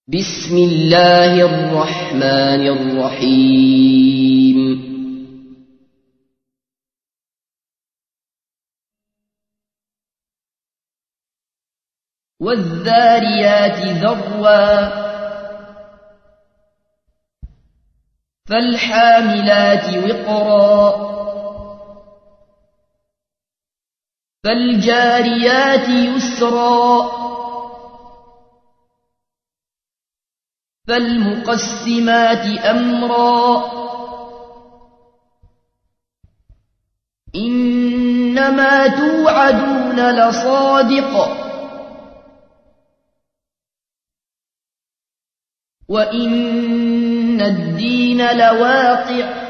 بسم الله الرحمن الرحيم والذاريات ذروا فالحاملات وقرا فالجاريات يسرا فالمقسمات أمرا إنما توعدون لصادق وإن الدين لواقع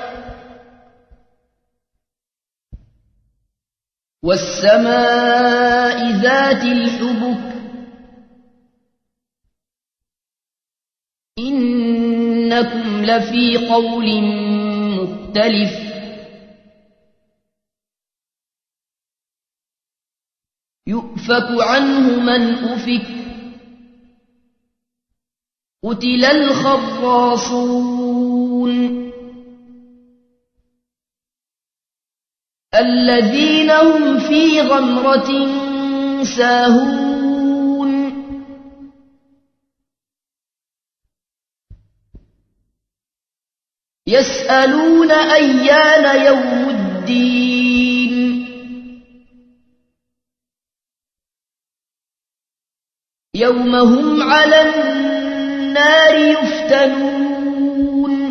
والسماء ذات الحبك إنكم لفي قول مختلف يؤفك عنه من أفك قتل الخراصون الذين هم في غمرة ساهون يسألون أيان يوم الدين يوم هم على النار يفتنون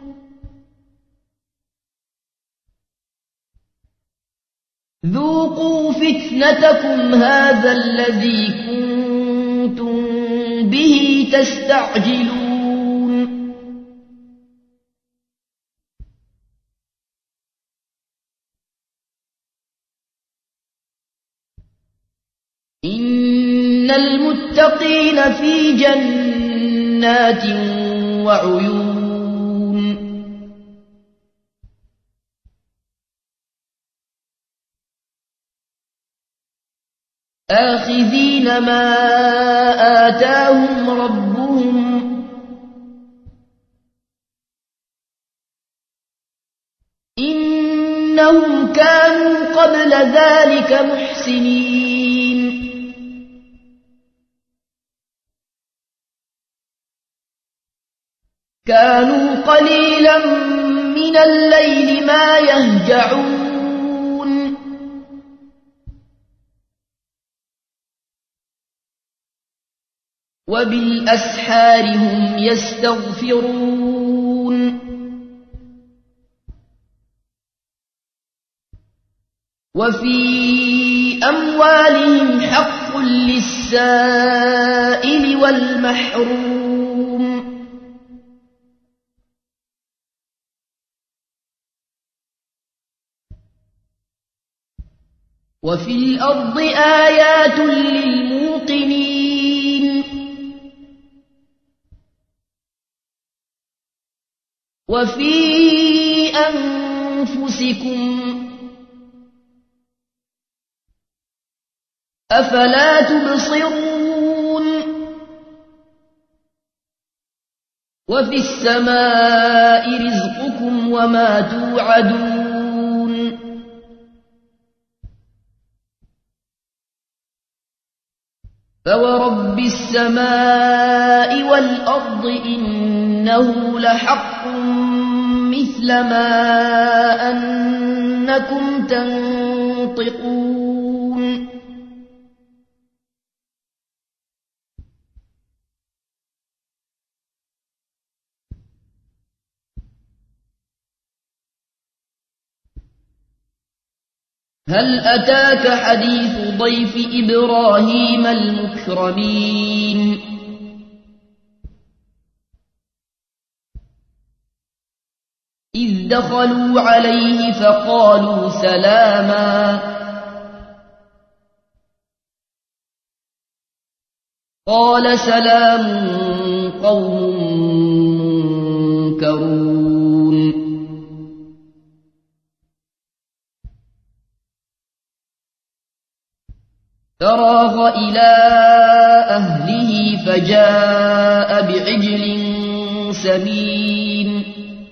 ذوقوا فتنتكم هذا الذي كنتم به تستعجلون إن المتقين في جنات وعيون آخذين ما آتاهم ربهم إنهم كانوا قبل ذلك محسنين كانوا قليلا من الليل ما يهجعون وبالأسحار هم يستغفرون وفي أموالهم حق للسائل والمحروم وفي الأرض آيات للموقنين وفي أنفسكم أفلا تبصرون وفي السماء رزقكم وما توعدون فورب السماء والأرض إنه لحق مثل ما أنكم تنطقون هل أتاك حديث ضيف إبراهيم المكرمين إذ دخلوا عليه فقالوا سلاما قال سلام قوم منكرون فراغ إلى أهله فجاء بعجل سمين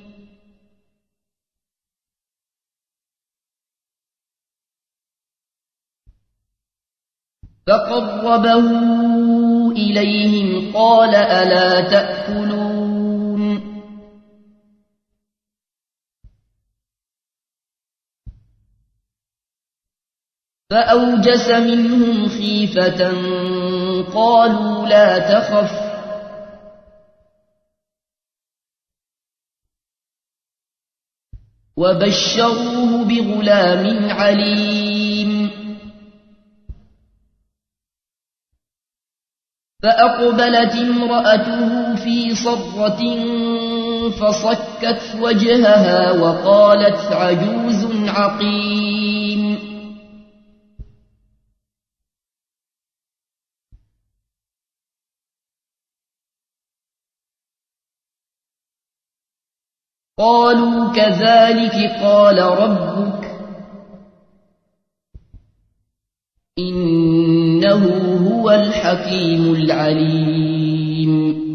فقربه إليهم قال ألا تأكلون فأوجس منهم خيفة قالوا لا تخف وبشروه بغلام عليم فأقبلت امرأته في صرة فصكت وجهها وقالت عجوز عقيم قالوا كذلك قال ربك إنه هو الحكيم العليم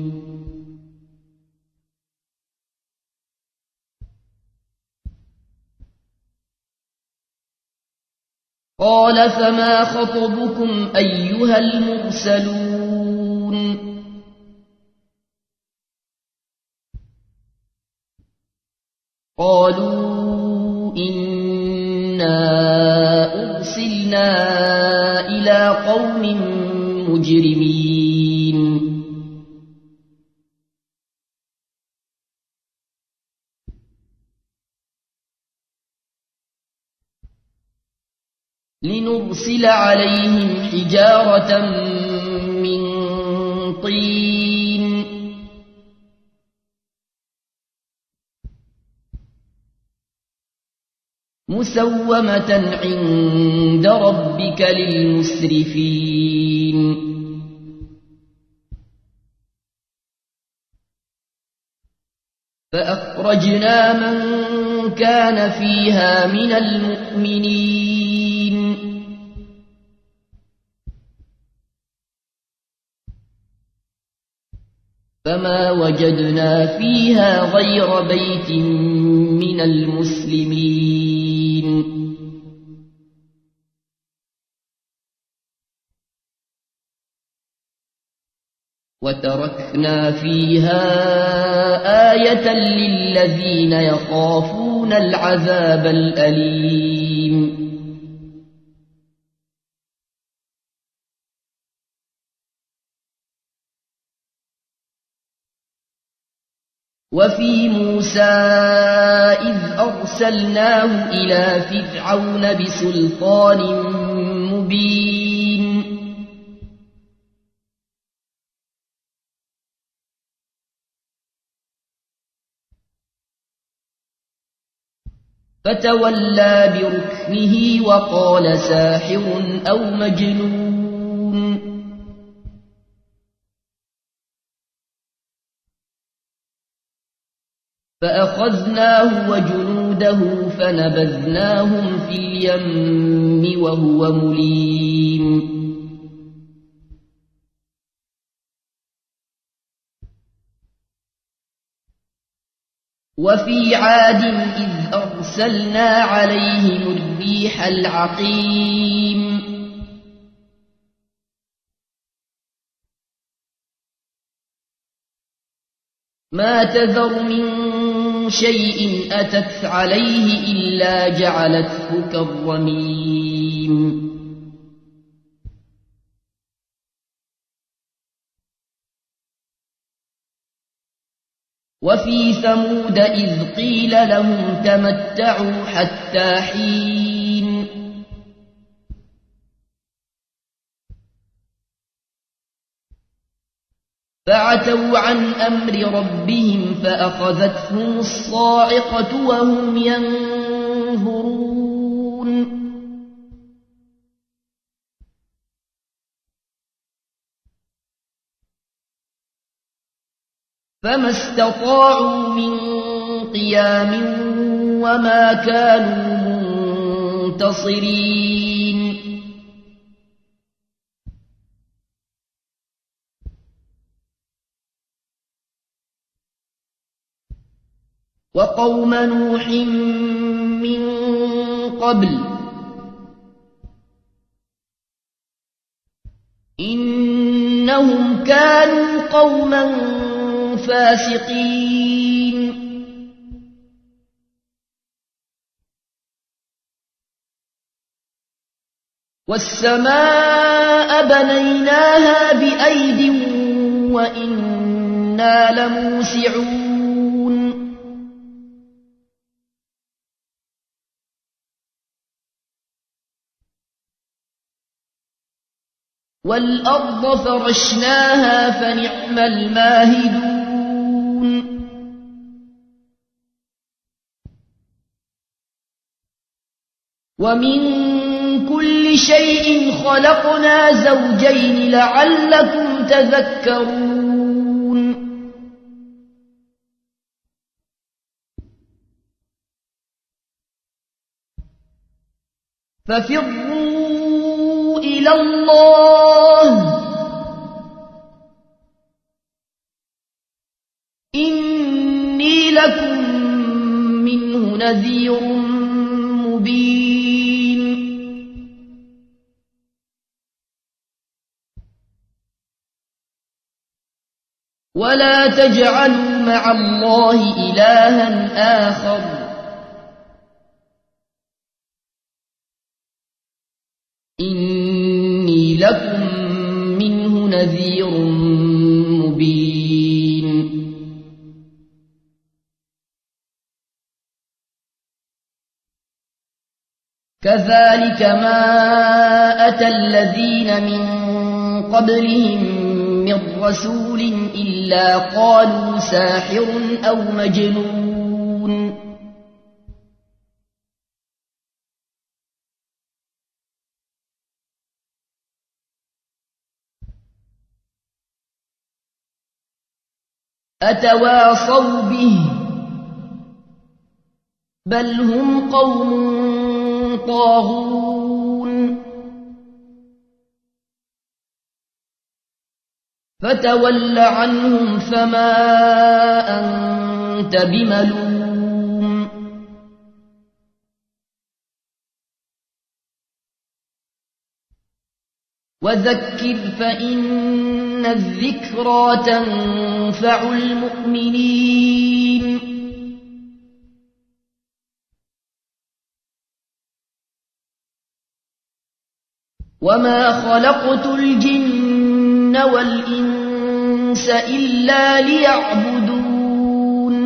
قال فما خطبكم أيها المرسلون قالوا إنا أرسلنا إلى قوم مجرمين لنرسل عليهم حجارة من طين مسومة عند ربك للمسرفين فأخرجنا من كان فيها من المؤمنين فما وجدنا فيها غير بيت من المسلمين وتركنا فيها آية للذين يخافون العذاب الأليم وفي موسى إذ أرسلناه إلى فرعون بسلطان مبين فتولى بركنه وقال ساحر أو مجنون فأخذناه وجنوده فنبذناهم في اليم وهو مليم وفي عاد إذ أرسلنا عليهم الريح العقيم ما تذر من شيء أتت عليه إلا جعلته كالرميم وفي ثمود إذ قيل لهم تمتعوا حتى حين فعتوا عن أمر ربهم فأخذتهم الصاعقة وهم ينظرون فما استطاعوا من قيام وما كانوا منتصرين وقوم نوح من قبل إنهم كانوا قوما فاسقين والسماء بنيناها بأيد وإنا لموسعون والأرض فرشناها فنعم الماهدون ومن كل شيء خلقنا زوجين لعلكم تذكرون ففروا إلى الله إني لكم منه نذير مبين ولا تجعلوا مع الله إلها آخر إني لكم منه نذير مبين كذلك ما أتى الذين من قبلهم من رسول إلا قالوا ساحر أو مجنون أتواصوا به بل هم قوم طاغون فتول عنهم فما أنت بملوم وذكر فإن الذكرى تنفع المؤمنين وما خلقت الجن والإنس إلا ليعبدون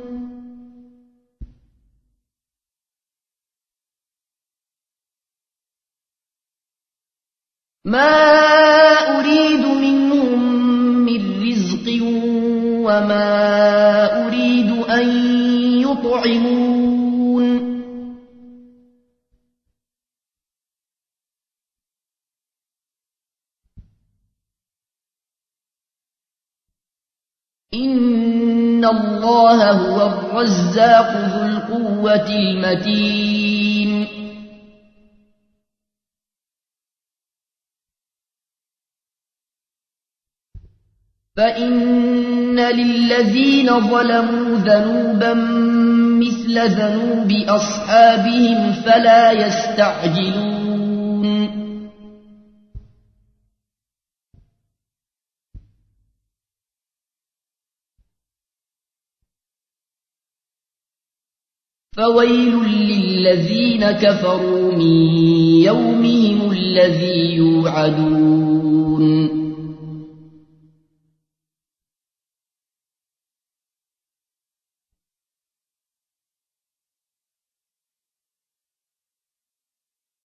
ما أريد منهم من رزق وما أريد أن يطعمون إن الله هو الرزاق ذو القوة المتين فإن للذين ظلموا ذنوبا مثل ذنوب أصحابهم فلا يستعجلون فويل للذين كفروا من يومهم الذي يوعدون